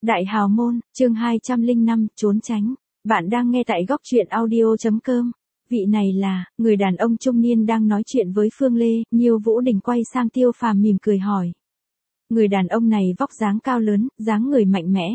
Đại hào môn, chương 205, trốn tránh. Bạn đang nghe tại góc truyện audio.com. Vị này là, người đàn ông trung niên đang nói chuyện với Phương Lê, Nhiêu Vũ Đình quay sang Tiêu Phàm mỉm cười hỏi. Người đàn ông này vóc dáng cao lớn, dáng người mạnh mẽ.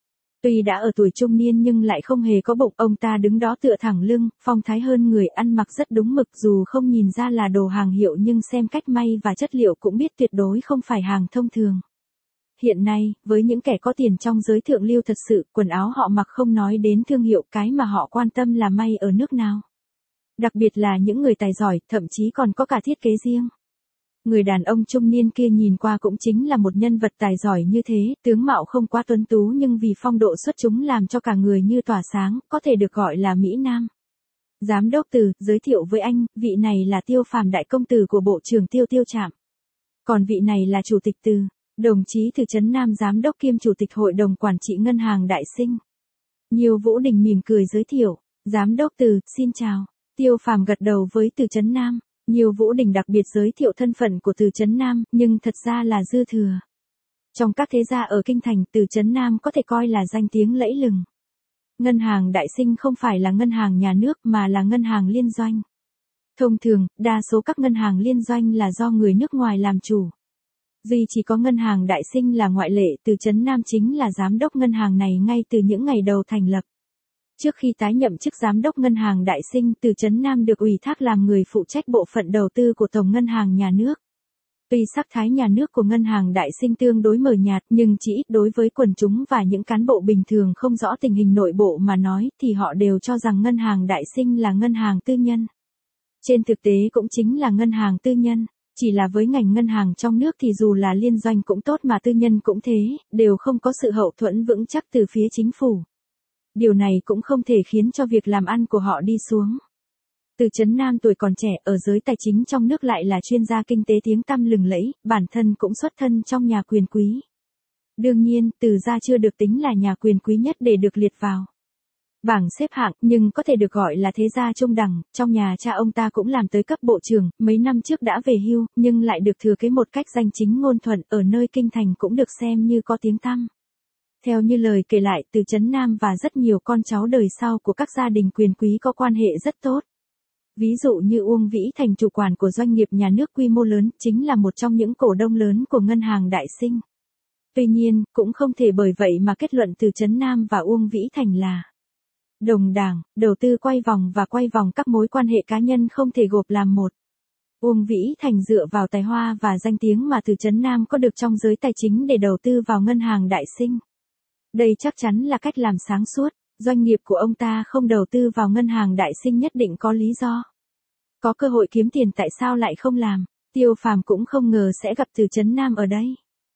Tuy đã ở tuổi trung niên nhưng lại không hề có bụng, ông ta đứng đó tựa thẳng lưng, phong thái hơn người, ăn mặc rất đúng mực, dù không nhìn ra là đồ hàng hiệu nhưng xem cách may và chất liệu cũng biết tuyệt đối không phải hàng thông thường. Hiện nay, với những kẻ có tiền trong giới thượng lưu thật sự, quần áo họ mặc không nói đến thương hiệu, cái mà họ quan tâm là may ở nước nào. Đặc biệt là những người tài giỏi, thậm chí còn có cả thiết kế riêng. Người đàn ông trung niên kia nhìn qua cũng chính là một nhân vật tài giỏi như thế, tướng mạo không quá tuấn tú nhưng vì phong độ xuất chúng làm cho cả người như tỏa sáng, có thể được gọi là Mỹ Nam. Giám đốc Từ, giới thiệu với anh, vị này là Tiêu Phàm đại công tử của Bộ trưởng Tiêu Trạm. Còn vị này là Chủ tịch Từ, đồng chí Từ Trấn Nam, giám đốc kiêm chủ tịch hội đồng quản trị ngân hàng Đại Sinh. Nhiêu Vũ Đình mỉm cười giới thiệu, giám đốc Từ, xin chào. Tiêu Phàm gật đầu với Từ Trấn Nam. Nhiêu Vũ Đình đặc biệt giới thiệu thân phận của Từ Trấn Nam, nhưng thật ra là dư thừa. Trong các thế gia ở Kinh Thành, Từ Trấn Nam có thể coi là danh tiếng lẫy lừng. Ngân hàng Đại Sinh không phải là ngân hàng nhà nước mà là ngân hàng liên doanh. Thông thường, đa số các ngân hàng liên doanh là do người nước ngoài làm chủ. Duy chỉ có ngân hàng Đại Sinh là ngoại lệ, Từ Trấn Nam chính là giám đốc ngân hàng này ngay từ những ngày đầu thành lập. Trước khi tái nhậm chức giám đốc ngân hàng Đại Sinh, Từ Trấn Nam được ủy thác làm người phụ trách bộ phận đầu tư của Tổng ngân hàng nhà nước. Tuy sắc thái nhà nước của ngân hàng Đại Sinh tương đối mờ nhạt, nhưng chỉ ít đối với quần chúng và những cán bộ bình thường không rõ tình hình nội bộ mà nói thì họ đều cho rằng ngân hàng Đại Sinh là ngân hàng tư nhân. Trên thực tế cũng chính là ngân hàng tư nhân, chỉ là với ngành ngân hàng trong nước thì dù là liên doanh cũng tốt mà tư nhân cũng thế, đều không có sự hậu thuẫn vững chắc từ phía chính phủ. Điều này cũng không thể khiến cho việc làm ăn của họ đi xuống. Từ Trấn Nam tuổi còn trẻ ở giới tài chính trong nước lại là chuyên gia kinh tế tiếng tăm lừng lẫy, bản thân cũng xuất thân trong nhà quyền quý. Đương nhiên, Từ gia chưa được tính là nhà quyền quý nhất để được liệt vào bảng xếp hạng, nhưng có thể được gọi là thế gia trung đẳng. Trong nhà cha ông ta cũng làm tới cấp bộ trưởng, mấy năm trước đã về hưu, nhưng lại được thừa kế một cách danh chính ngôn thuận, ở nơi Kinh Thành cũng được xem như có tiếng tăm. Theo như lời kể lại, Từ Trấn Nam và rất nhiều con cháu đời sau của các gia đình quyền quý có quan hệ rất tốt. Ví dụ như Uông Vĩ Thành, chủ quản của doanh nghiệp nhà nước quy mô lớn, chính là một trong những cổ đông lớn của ngân hàng Đại Sinh. Tuy nhiên, cũng không thể bởi vậy mà kết luận Từ Trấn Nam và Uông Vĩ Thành là đồng đảng, đầu tư quay vòng các mối quan hệ cá nhân không thể gộp làm một. Uông Vĩ Thành dựa vào tài hoa và danh tiếng mà Từ Trấn Nam có được trong giới tài chính để đầu tư vào ngân hàng Đại Sinh. Đây chắc chắn là cách làm sáng suốt, doanh nghiệp của ông ta không đầu tư vào ngân hàng Đại Sinh nhất định có lý do. Có cơ hội kiếm tiền tại sao lại không làm, Tiêu Phàm cũng không ngờ sẽ gặp Từ Trấn Nam ở đây.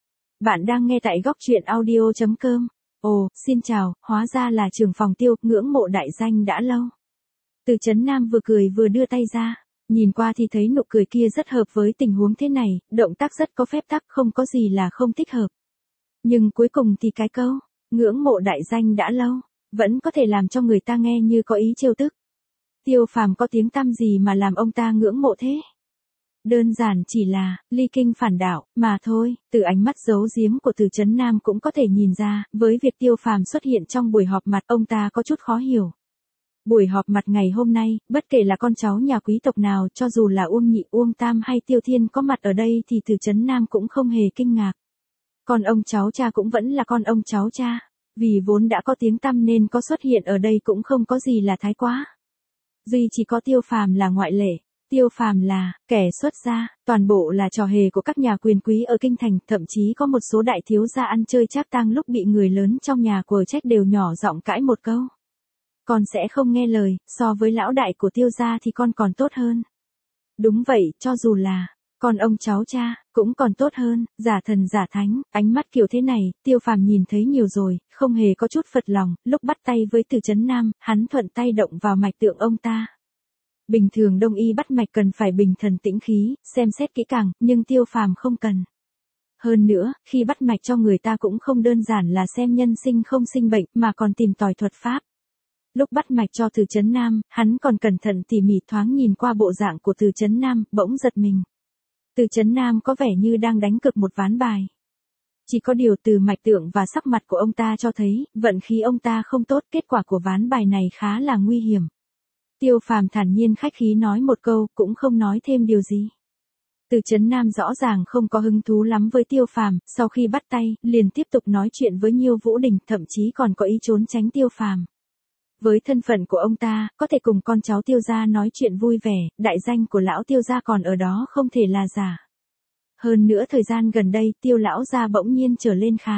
Bạn đang nghe tại góc truyện audio.com. Ồ, xin chào, hóa ra là trưởng phòng Tiêu, ngưỡng mộ đại danh đã lâu. Từ Trấn Nam vừa cười vừa đưa tay ra, nhìn qua thì thấy nụ cười kia rất hợp với tình huống thế này, động tác rất có phép tắc, không có gì là không thích hợp. Nhưng cuối cùng thì cái câu, ngưỡng mộ đại danh đã lâu, vẫn có thể làm cho người ta nghe như có ý trêu tức. Tiêu Phàm có tiếng tăm gì mà làm ông ta ngưỡng mộ thế? Đơn giản chỉ là ly kinh phản đạo mà thôi. Từ ánh mắt giấu giếm của Từ Trấn Nam cũng có thể nhìn ra, với việc Tiêu Phàm xuất hiện trong buổi họp mặt, ông ta có chút khó hiểu. Buổi họp mặt ngày hôm nay, bất kể là con cháu nhà quý tộc nào, cho dù là Uông Nhị, Uông Tam hay Tiêu Thiên có mặt ở đây thì Từ Trấn Nam cũng không hề kinh ngạc. Con ông cháu cha cũng vẫn là con ông cháu cha, vì vốn đã có tiếng tăm nên có xuất hiện ở đây cũng không có gì là thái quá. Duy chỉ có Tiêu Phàm là ngoại lệ. Tiêu Phàm là kẻ xuất gia, toàn bộ là trò hề của các nhà quyền quý ở Kinh Thành, thậm chí có một số đại thiếu gia ăn chơi trác tang lúc bị người lớn trong nhà quở trách đều nhỏ giọng cãi một câu. Con sẽ không nghe lời, so với lão đại của Tiêu gia thì con còn tốt hơn. Đúng vậy, cho dù là con ông cháu cha, cũng còn tốt hơn, giả thần giả thánh, ánh mắt kiểu thế này, Tiêu Phàm nhìn thấy nhiều rồi, không hề có chút phật lòng, lúc bắt tay với Từ Trấn Nam, hắn thuận tay động vào mạch tượng ông ta. Bình thường đông y bắt mạch cần phải bình thần tĩnh khí, xem xét kỹ càng, nhưng Tiêu Phàm không cần. Hơn nữa, khi bắt mạch cho người ta cũng không đơn giản là xem nhân sinh không sinh bệnh, mà còn tìm tòi thuật pháp. Lúc bắt mạch cho Từ Trấn Nam, hắn còn cẩn thận tỉ mỉ thoáng nhìn qua bộ dạng của Từ Trấn Nam, bỗng giật mình. Từ Trấn Nam có vẻ như đang đánh cược một ván bài. Chỉ có điều từ mạch tượng và sắc mặt của ông ta cho thấy, vận khí ông ta không tốt, kết quả của ván bài này khá là nguy hiểm. Tiêu Phàm thản nhiên khách khí nói một câu, cũng không nói thêm điều gì. Từ Chấn Nam rõ ràng không có hứng thú lắm với Tiêu Phàm, sau khi bắt tay, liền tiếp tục nói chuyện với Nhiêu Vũ Đình, thậm chí còn có ý trốn tránh Tiêu Phàm. Với thân phận của ông ta, có thể cùng con cháu Tiêu gia nói chuyện vui vẻ, đại danh của lão Tiêu gia còn ở đó không thể là giả. Hơn nữa thời gian gần đây, Tiêu lão gia bỗng nhiên trở lên khá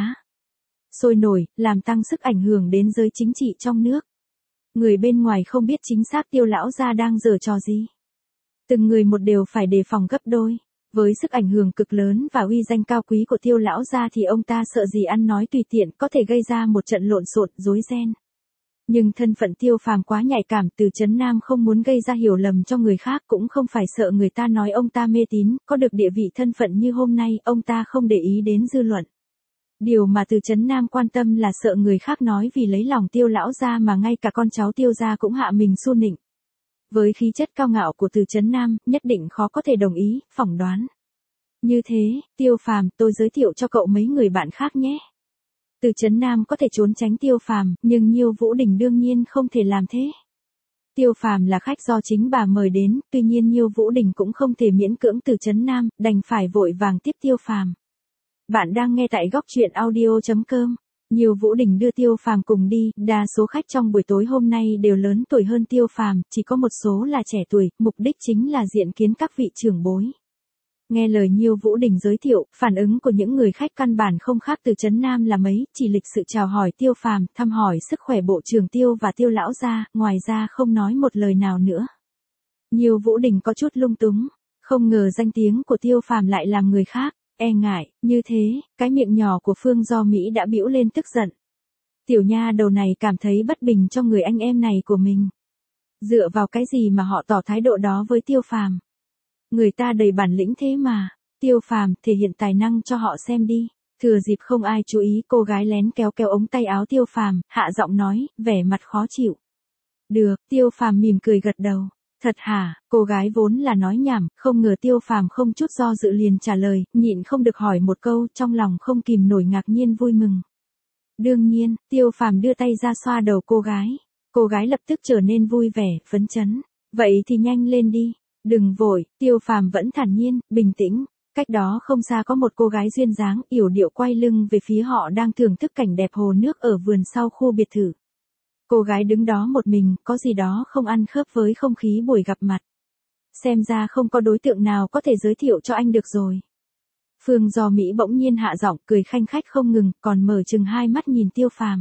sôi nổi, làm tăng sức ảnh hưởng đến giới chính trị trong nước. Người bên ngoài không biết chính xác Tiêu lão gia đang giở trò gì. Từng người một đều phải đề phòng gấp đôi. Với sức ảnh hưởng cực lớn và uy danh cao quý của Tiêu lão gia thì ông ta sợ gì ăn nói tùy tiện có thể gây ra một trận lộn xộn, rối ren. Nhưng thân phận Tiêu Phàm quá nhạy cảm, Từ Chấn Nam không muốn gây ra hiểu lầm cho người khác, cũng không phải sợ người ta nói ông ta mê tín, có được địa vị thân phận như hôm nay, ông ta không để ý đến dư luận. Điều mà Từ Chấn Nam quan tâm là sợ người khác nói vì lấy lòng Tiêu lão gia mà ngay cả con cháu Tiêu gia cũng hạ mình su nịnh. Với khí chất cao ngạo của Từ Chấn Nam, nhất định khó có thể đồng ý, phỏng đoán. Như thế, Tiêu Phàm, tôi giới thiệu cho cậu mấy người bạn khác nhé. Từ Chấn Nam có thể trốn tránh Tiêu Phàm, nhưng Nhiêu Vũ Đình đương nhiên không thể làm thế. Tiêu Phàm là khách do chính bà mời đến, tuy nhiên Nhiêu Vũ Đình cũng không thể miễn cưỡng Từ Chấn Nam, đành phải vội vàng tiếp Tiêu Phàm. Bạn đang nghe tại góc truyện audio.com. Nhiêu Vũ Đình đưa Tiêu Phàm cùng đi, đa số khách trong buổi tối hôm nay đều lớn tuổi hơn Tiêu Phàm, chỉ có một số là trẻ tuổi, mục đích chính là diện kiến các vị trưởng bối. Nghe lời Nhiêu Vũ Đình giới thiệu, phản ứng của những người khách căn bản không khác Từ Chấn Nam là mấy, chỉ lịch sự chào hỏi Tiêu Phàm, thăm hỏi sức khỏe bộ trưởng Tiêu và Tiêu lão gia, ngoài ra không nói một lời nào nữa. Nhiêu Vũ Đình có chút lung túng, không ngờ danh tiếng của Tiêu Phàm lại làm người khác e ngại, như thế, cái miệng nhỏ của Phương Do Mỹ đã bĩu lên tức giận. Tiểu nha đầu này cảm thấy bất bình cho người anh em này của mình. Dựa vào cái gì mà họ tỏ thái độ đó với Tiêu Phàm? Người ta đầy bản lĩnh thế mà. Tiêu Phàm, thể hiện tài năng cho họ xem đi. Thừa dịp không ai chú ý, cô gái lén kéo kéo ống tay áo Tiêu Phàm, hạ giọng nói, vẻ mặt khó chịu. Được, Tiêu Phàm mỉm cười gật đầu. Thật hả? Cô gái vốn là nói nhảm, không ngờ Tiêu Phàm không chút do dự liền trả lời, nhịn không được hỏi một câu, trong lòng không kìm nổi ngạc nhiên vui mừng. Đương nhiên, Tiêu Phàm đưa tay ra xoa đầu cô gái. Cô gái lập tức trở nên vui vẻ, phấn chấn. Vậy thì nhanh lên đi. Đừng vội, Tiêu Phàm vẫn thản nhiên, bình tĩnh. Cách đó không xa có một cô gái duyên dáng, yểu điệu quay lưng về phía họ đang thưởng thức cảnh đẹp hồ nước ở vườn sau khu biệt thự. Cô gái đứng đó một mình, có gì đó không ăn khớp với không khí buổi gặp mặt. Xem ra không có đối tượng nào có thể giới thiệu cho anh được rồi. Phương Do Mỹ bỗng nhiên hạ giọng, cười khanh khách không ngừng, còn mở chừng hai mắt nhìn Tiêu Phàm.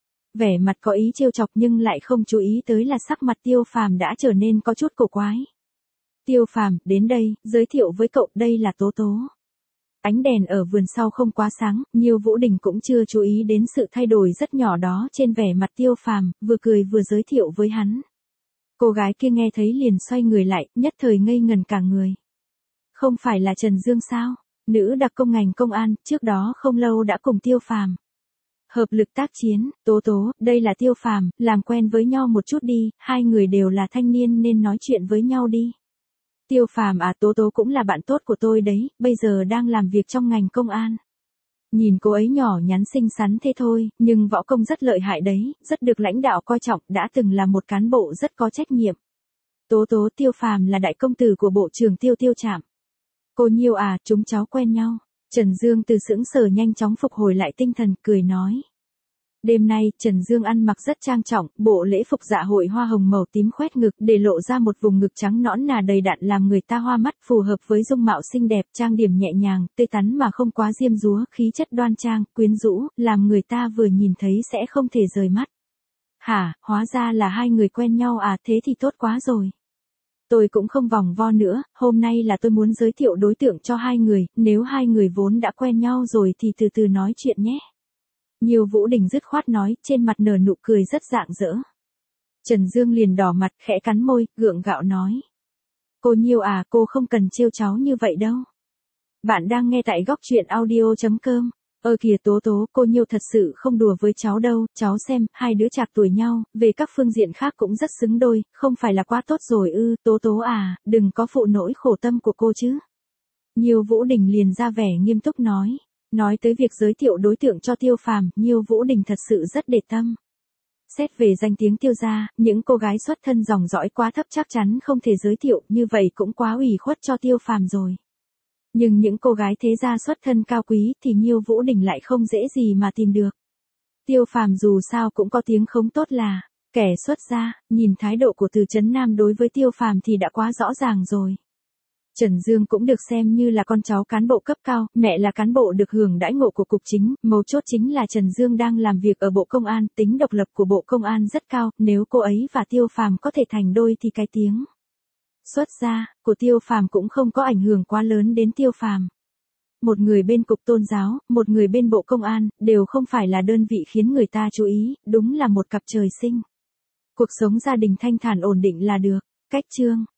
Vẻ mặt có ý trêu chọc nhưng lại không chú ý tới là sắc mặt Tiêu Phàm đã trở nên có chút cổ quái. Tiêu Phàm, đến đây, giới thiệu với cậu, đây là Tố Tố. Ánh đèn ở vườn sau không quá sáng, Nhiêu Vũ Đình cũng chưa chú ý đến sự thay đổi rất nhỏ đó trên vẻ mặt Tiêu Phàm, vừa cười vừa giới thiệu với hắn. Cô gái kia nghe thấy liền xoay người lại, nhất thời ngây ngần cả người. Không phải là Trần Dương sao? Nữ đặc công ngành công an, trước đó không lâu đã cùng Tiêu Phàm hợp lực tác chiến. Tố Tố, đây là Tiêu Phàm, làm quen với nhau một chút đi, hai người đều là thanh niên nên nói chuyện với nhau đi. Tiêu Phàm à, Tố Tố cũng là bạn tốt của tôi đấy, bây giờ đang làm việc trong ngành công an. Nhìn cô ấy nhỏ nhắn xinh xắn thế thôi, nhưng võ công rất lợi hại đấy, rất được lãnh đạo coi trọng, đã từng là một cán bộ rất có trách nhiệm. Tố Tố, Tiêu Phàm là đại công tử của bộ trưởng Tiêu Tiêu Trạm. Cô Nhiêu à, chúng cháu quen nhau. Trần Dương từ sững sờ nhanh chóng phục hồi lại tinh thần, cười nói. Đêm nay, Trần Dương ăn mặc rất trang trọng, bộ lễ phục dạ hội hoa hồng màu tím khoét ngực, để lộ ra một vùng ngực trắng nõn nà đầy đặn làm người ta hoa mắt, phù hợp với dung mạo xinh đẹp, trang điểm nhẹ nhàng, tươi tắn mà không quá diêm dúa, khí chất đoan trang, quyến rũ, làm người ta vừa nhìn thấy sẽ không thể rời mắt. Hả, hóa ra là hai người quen nhau à, thế thì tốt quá rồi. Tôi cũng không vòng vo nữa, hôm nay là tôi muốn giới thiệu đối tượng cho hai người, nếu hai người vốn đã quen nhau rồi thì từ từ nói chuyện nhé. Nhiêu Vũ Đình dứt khoát nói, trên mặt nở nụ cười rất rạng rỡ. Trần Dương liền đỏ mặt, khẽ cắn môi, gượng gạo nói. Cô Nhiêu à, cô không cần trêu cháu như vậy đâu. Bạn đang nghe tại góc truyện audio.com. Kìa Tố Tố, cô Nhiêu thật sự không đùa với cháu đâu, cháu xem, hai đứa chạc tuổi nhau, về các phương diện khác cũng rất xứng đôi, không phải là quá tốt rồi ư, Tố Tố à, đừng có phụ nỗi khổ tâm của cô chứ. Nhiêu Vũ Đình liền ra vẻ nghiêm túc nói. Nói tới việc giới thiệu đối tượng cho Tiêu Phàm, Nhiêu Vũ Đình thật sự rất để tâm. Xét về danh tiếng Tiêu gia, những cô gái xuất thân dòng dõi quá thấp chắc chắn không thể giới thiệu, như vậy cũng quá ủy khuất cho Tiêu Phàm rồi. Nhưng những cô gái thế gia xuất thân cao quý thì Nhiêu Vũ Đình lại không dễ gì mà tìm được. Tiêu Phàm dù sao cũng có tiếng không tốt là kẻ xuất gia, nhìn thái độ của Từ Chấn Nam đối với Tiêu Phàm thì đã quá rõ ràng rồi. Trần Dương cũng được xem như là con cháu cán bộ cấp cao, mẹ là cán bộ được hưởng đãi ngộ của cục chính, mấu chốt chính là Trần Dương đang làm việc ở Bộ Công an, tính độc lập của Bộ Công an rất cao, nếu cô ấy và Tiêu Phàm có thể thành đôi thì cái tiếng xuất gia của Tiêu Phàm cũng không có ảnh hưởng quá lớn đến Tiêu Phàm. Một người bên cục tôn giáo, một người bên Bộ Công an, đều không phải là đơn vị khiến người ta chú ý, đúng là một cặp trời sinh. Cuộc sống gia đình thanh thản ổn định là được. Cách chương